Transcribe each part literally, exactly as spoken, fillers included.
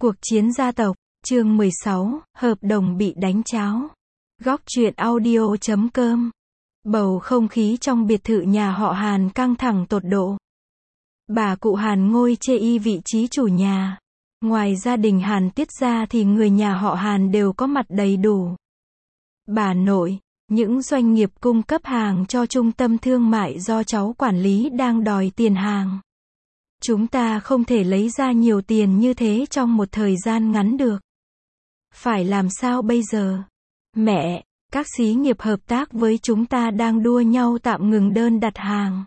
Cuộc chiến gia tộc, chương mười sáu, hợp đồng bị đánh tráo. Góc truyện audio chấm com. Bầu không khí trong biệt thự nhà họ Hàn căng thẳng tột độ. Bà cụ Hàn ngôi chê y vị trí chủ nhà. Ngoài gia đình Hàn Tiết ra thì người nhà họ Hàn đều có mặt đầy đủ. Bà nội, những doanh nghiệp cung cấp hàng cho trung tâm thương mại do cháu quản lý đang đòi tiền hàng. Chúng ta không thể lấy ra nhiều tiền như thế trong một thời gian ngắn được. Phải làm sao bây giờ? Mẹ, các xí nghiệp hợp tác với chúng ta đang đua nhau tạm ngừng đơn đặt hàng.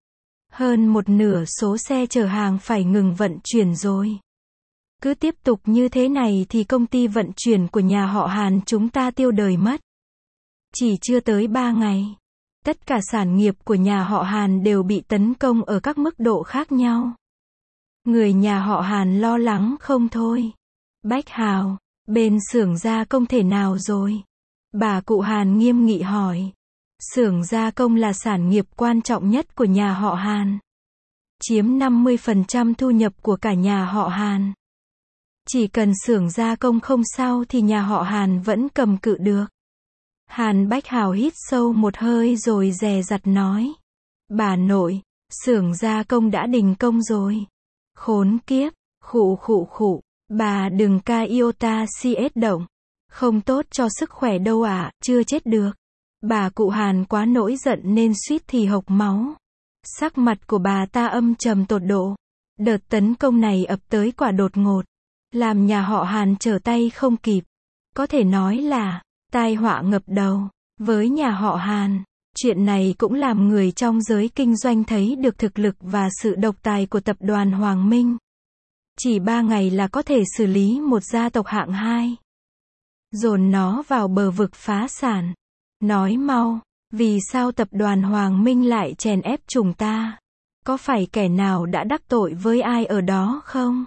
Hơn một nửa số xe chở hàng phải ngừng vận chuyển rồi. Cứ tiếp tục như thế này thì công ty vận chuyển của nhà họ Hàn chúng ta tiêu đời mất. Chỉ chưa tới ba ngày, tất cả sản nghiệp của nhà họ Hàn đều bị tấn công ở các mức độ khác nhau. Người nhà họ Hàn lo lắng không thôi. Bách Hào, bên xưởng gia công thế nào rồi? Bà cụ Hàn nghiêm nghị hỏi. Xưởng gia công là sản nghiệp quan trọng nhất của nhà họ Hàn. Chiếm năm mươi phần trăm thu nhập của cả nhà họ Hàn. Chỉ cần xưởng gia công không sao thì nhà họ Hàn vẫn cầm cự được. Hàn Bách Hào hít sâu một hơi rồi dè dặt nói. Bà nội, xưởng gia công đã đình công rồi. Khốn kiếp, khụ khụ khụ, bà đừng ca iota cs động. Không tốt cho sức khỏe đâu ạ, à, chưa chết được. Bà cụ Hàn quá nổi giận nên suýt thì hộc máu. Sắc mặt của bà ta âm trầm tột độ. Đợt tấn công này ập tới quả đột ngột. Làm nhà họ Hàn trở tay không kịp. Có thể nói là tai họa ngập đầu. Với nhà họ Hàn, chuyện này cũng làm người trong giới kinh doanh thấy được thực lực và sự độc tài của tập đoàn Hoàng Minh. Chỉ ba ngày là có thể xử lý một gia tộc hạng hai. Dồn nó vào bờ vực phá sản. Nói mau, vì sao tập đoàn Hoàng Minh lại chèn ép chúng ta? Có phải kẻ nào đã đắc tội với ai ở đó không?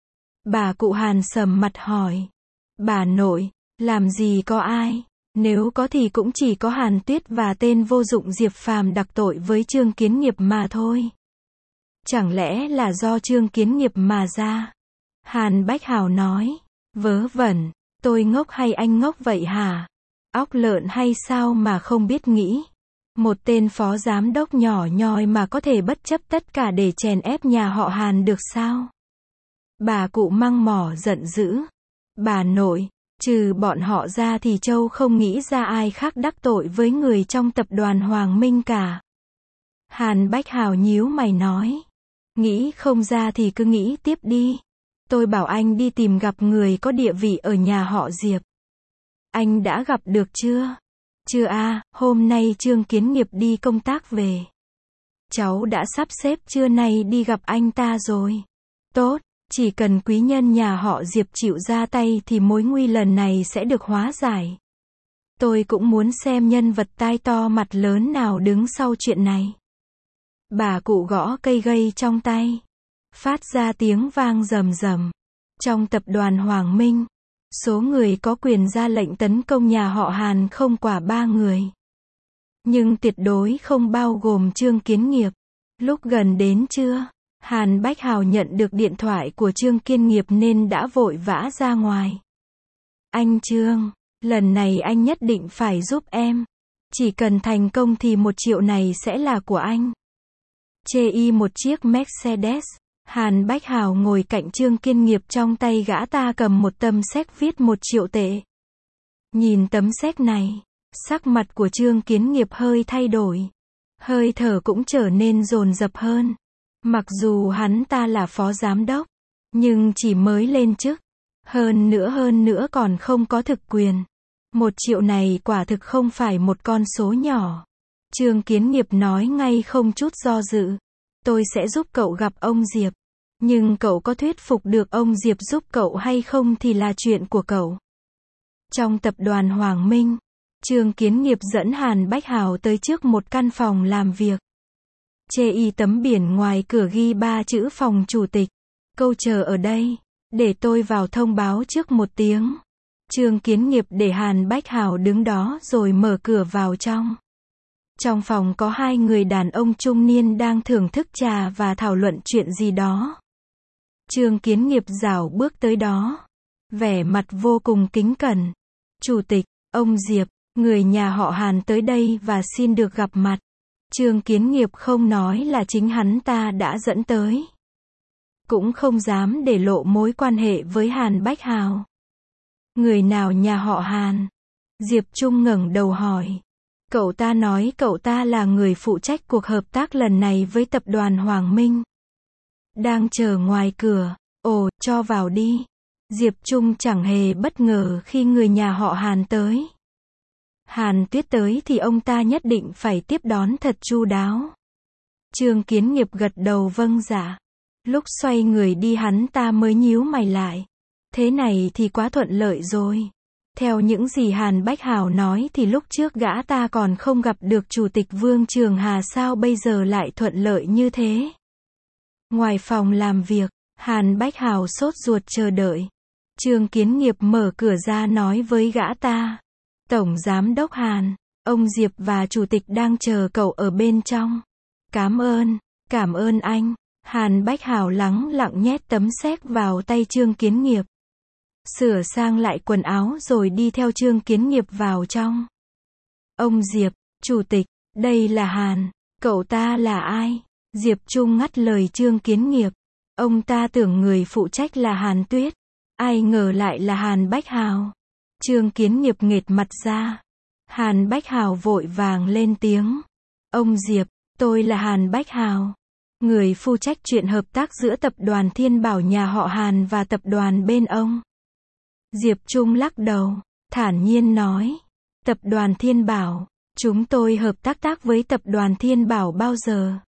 Bà cụ Hàn sầm mặt hỏi. Bà nội, làm gì có ai? Nếu có thì cũng chỉ có Hàn Tuyết và tên vô dụng Diệp Phàm đắc tội với Trương Kiến Nghiệp mà thôi. Chẳng lẽ là do Trương Kiến Nghiệp mà ra? Hàn Bách Hào nói. Vớ vẩn, tôi ngốc hay anh ngốc vậy hả? Óc lợn hay sao mà không biết nghĩ? Một tên phó giám đốc nhỏ nhoi mà có thể bất chấp tất cả để chèn ép nhà họ Hàn được sao? Bà cụ măng mỏ giận dữ. Bà nội, trừ bọn họ ra thì Châu không nghĩ ra ai khác đắc tội với người trong tập đoàn Hoàng Minh cả. Hàn Bách Hào nhíu mày nói. Nghĩ không ra thì cứ nghĩ tiếp đi. Tôi bảo anh đi tìm gặp người có địa vị ở nhà họ Diệp. Anh đã gặp được chưa? Chưa a, à, hôm nay Trương Kiến Nghiệp đi công tác về. Cháu đã sắp xếp trưa nay đi gặp anh ta rồi. Tốt, chỉ cần quý nhân nhà họ Diệp chịu ra tay thì mối nguy lần này sẽ được hóa giải. Tôi cũng muốn xem nhân vật tai to mặt lớn nào đứng sau chuyện này. Bà cụ gõ cây gây trong tay. Phát ra tiếng vang rầm rầm. Trong tập đoàn Hoàng Minh, số người có quyền ra lệnh tấn công nhà họ Hàn không quá ba người. Nhưng tuyệt đối không bao gồm Trương Kiến Nghiệp. Lúc gần đến trưa, Hàn Bách Hào nhận được điện thoại của Trương Kiến Nghiệp nên đã vội vã ra ngoài. Anh Trương, lần này anh nhất định phải giúp em. Chỉ cần thành công thì một triệu này sẽ là của anh. Chê y một chiếc Mercedes. Hàn Bách Hào ngồi cạnh Trương Kiến Nghiệp, trong tay gã ta cầm một tấm séc viết một triệu tệ. Nhìn tấm séc này, sắc mặt của Trương Kiến Nghiệp hơi thay đổi. Hơi thở cũng trở nên dồn dập hơn. Mặc dù hắn ta là phó giám đốc, nhưng chỉ mới lên chức. Hơn nữa hơn nữa còn không có thực quyền. Một triệu này quả thực không phải một con số nhỏ. Trương Kiến Nghiệp nói ngay không chút do dự. Tôi sẽ giúp cậu gặp ông Diệp. Nhưng cậu có thuyết phục được ông Diệp giúp cậu hay không thì là chuyện của cậu. Trong tập đoàn Hoàng Minh, Trương Kiến Nghiệp dẫn Hàn Bách Hào tới trước một căn phòng làm việc. Chê y tấm biển ngoài cửa ghi ba chữ phòng chủ tịch. Câu chờ ở đây, để tôi vào thông báo trước một tiếng. Trương Kiến Nghiệp để Hàn Bách Hào đứng đó rồi mở cửa vào trong. Trong phòng có hai người đàn ông trung niên đang thưởng thức trà và thảo luận chuyện gì đó. Trương Kiến Nghiệp rảo bước tới đó, vẻ mặt vô cùng kính cẩn. Chủ tịch, ông Diệp, người nhà họ Hàn tới đây và xin được gặp mặt. Trương Kiến Nghiệp không nói là chính hắn ta đã dẫn tới. Cũng không dám để lộ mối quan hệ với Hàn Bách Hào. Người nào nhà họ Hàn? Diệp Trung ngẩng đầu hỏi. Cậu ta nói cậu ta là người phụ trách cuộc hợp tác lần này với tập đoàn Hoàng Minh. Đang chờ ngoài cửa. Ồ, cho vào đi. Diệp Trung chẳng hề bất ngờ khi người nhà họ Hàn tới. Hàn Tuyết tới thì ông ta nhất định phải tiếp đón thật chu đáo. Trương Kiến Nghiệp gật đầu vâng dạ. Lúc xoay người đi hắn ta mới nhíu mày lại. Thế này thì quá thuận lợi rồi. Theo những gì Hàn Bách Hào nói thì lúc trước gã ta còn không gặp được Chủ tịch Vương Trường Hà, sao bây giờ lại thuận lợi như thế. Ngoài phòng làm việc, Hàn Bách Hào sốt ruột chờ đợi. Trương Kiến Nghiệp mở cửa ra nói với gã ta. Tổng Giám đốc Hàn, ông Diệp và Chủ tịch đang chờ cậu ở bên trong. Cảm ơn, cảm ơn anh. Hàn Bách Hào lắng lặng nhét tấm séc vào tay Trương Kiến Nghiệp. Sửa sang lại quần áo rồi đi theo Trương Kiến Nghiệp vào trong. Ông Diệp, Chủ tịch, đây là Hàn, cậu ta là ai? Diệp Trung ngắt lời Trương Kiến Nghiệp. Ông ta tưởng người phụ trách là Hàn Tuyết. Ai ngờ lại là Hàn Bách Hào. Trương Kiến Nghiệp nghệt mặt ra. Hàn Bách Hào vội vàng lên tiếng. Ông Diệp, tôi là Hàn Bách Hào. Người phụ trách chuyện hợp tác giữa tập đoàn Thiên Bảo nhà họ Hàn và tập đoàn bên ông. Diệp Trung lắc đầu, thản nhiên nói. Tập đoàn Thiên Bảo, chúng tôi hợp tác tác với tập đoàn Thiên Bảo bao giờ?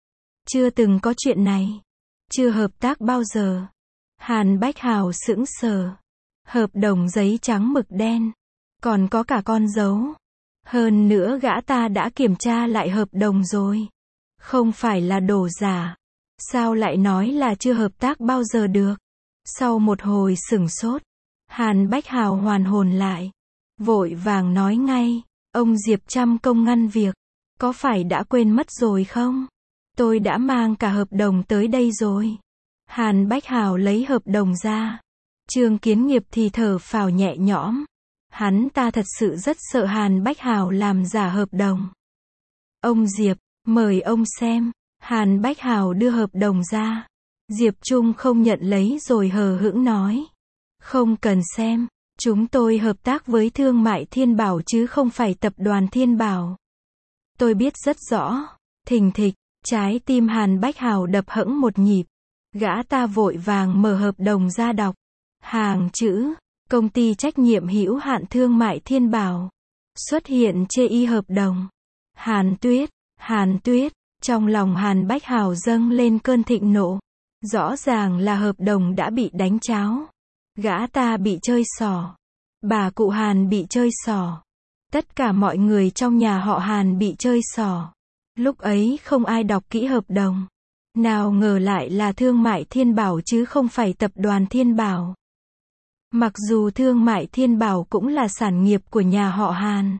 Chưa từng có chuyện này. Chưa hợp tác bao giờ. Hàn Bách Hào sững sờ. Hợp đồng giấy trắng mực đen. Còn có cả con dấu. Hơn nữa gã ta đã kiểm tra lại hợp đồng rồi. Không phải là đồ giả. Sao lại nói là chưa hợp tác bao giờ được? Sau một hồi sửng sốt, Hàn Bách Hào hoàn hồn lại. Vội vàng nói ngay. Ông Diệp trăm công ngăn việc. Có phải đã quên mất rồi không? Tôi đã mang cả hợp đồng tới đây rồi. Hàn Bách Hào lấy hợp đồng ra. Trương Kiến Nghiệp thì thở phào nhẹ nhõm. Hắn ta thật sự rất sợ Hàn Bách Hào làm giả hợp đồng. Ông Diệp, mời ông xem. Hàn Bách Hào đưa hợp đồng ra. Diệp Trung không nhận lấy rồi hờ hững nói. Không cần xem. Chúng tôi hợp tác với Thương mại Thiên Bảo chứ không phải tập đoàn Thiên Bảo. Tôi biết rất rõ. Thình thịch, trái tim Hàn Bách Hào đập hẫng một nhịp. Gã ta vội vàng mở hợp đồng ra đọc. Hàng chữ, công ty trách nhiệm hữu hạn Thương mại Thiên Bảo. Xuất hiện chê y hợp đồng. Hàn Tuyết, Hàn Tuyết, trong lòng Hàn Bách Hào dâng lên cơn thịnh nộ. Rõ ràng là hợp đồng đã bị đánh tráo. Gã ta bị chơi xỏ. Bà cụ Hàn bị chơi xỏ. Tất cả mọi người trong nhà họ Hàn bị chơi xỏ. Lúc ấy không ai đọc kỹ hợp đồng. Nào ngờ lại là Thương mại Thiên Bảo chứ không phải tập đoàn Thiên Bảo. Mặc dù Thương mại Thiên Bảo cũng là sản nghiệp của nhà họ Hàn,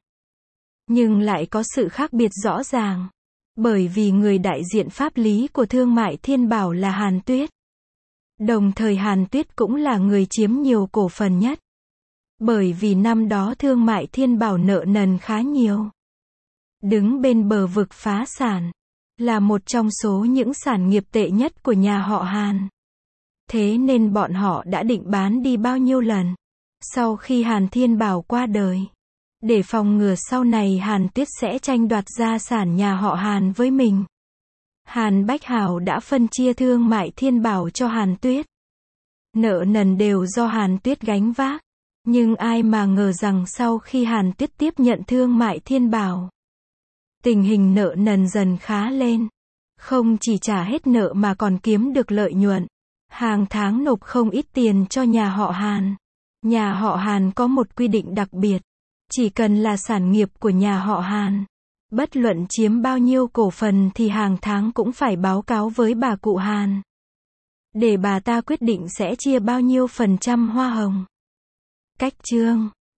nhưng lại có sự khác biệt rõ ràng. Bởi vì người đại diện pháp lý của Thương mại Thiên Bảo là Hàn Tuyết. Đồng thời Hàn Tuyết cũng là người chiếm nhiều cổ phần nhất. Bởi vì năm đó Thương mại Thiên Bảo nợ nần khá nhiều. Đứng bên bờ vực phá sản. Là một trong số những sản nghiệp tệ nhất của nhà họ Hàn. Thế nên bọn họ đã định bán đi bao nhiêu lần. Sau khi Hàn Thiên Bảo qua đời. Để phòng ngừa sau này Hàn Tuyết sẽ tranh đoạt gia sản nhà họ Hàn với mình. Hàn Bách Hào đã phân chia Thương mại Thiên Bảo cho Hàn Tuyết. Nợ nần đều do Hàn Tuyết gánh vác. Nhưng ai mà ngờ rằng sau khi Hàn Tuyết tiếp nhận Thương mại Thiên Bảo, tình hình nợ nần dần khá lên. Không chỉ trả hết nợ mà còn kiếm được lợi nhuận. Hàng tháng nộp không ít tiền cho nhà họ Hàn. Nhà họ Hàn có một quy định đặc biệt. Chỉ cần là sản nghiệp của nhà họ Hàn, bất luận chiếm bao nhiêu cổ phần thì hàng tháng cũng phải báo cáo với bà cụ Hàn. Để bà ta quyết định sẽ chia bao nhiêu phần trăm hoa hồng. Cách chương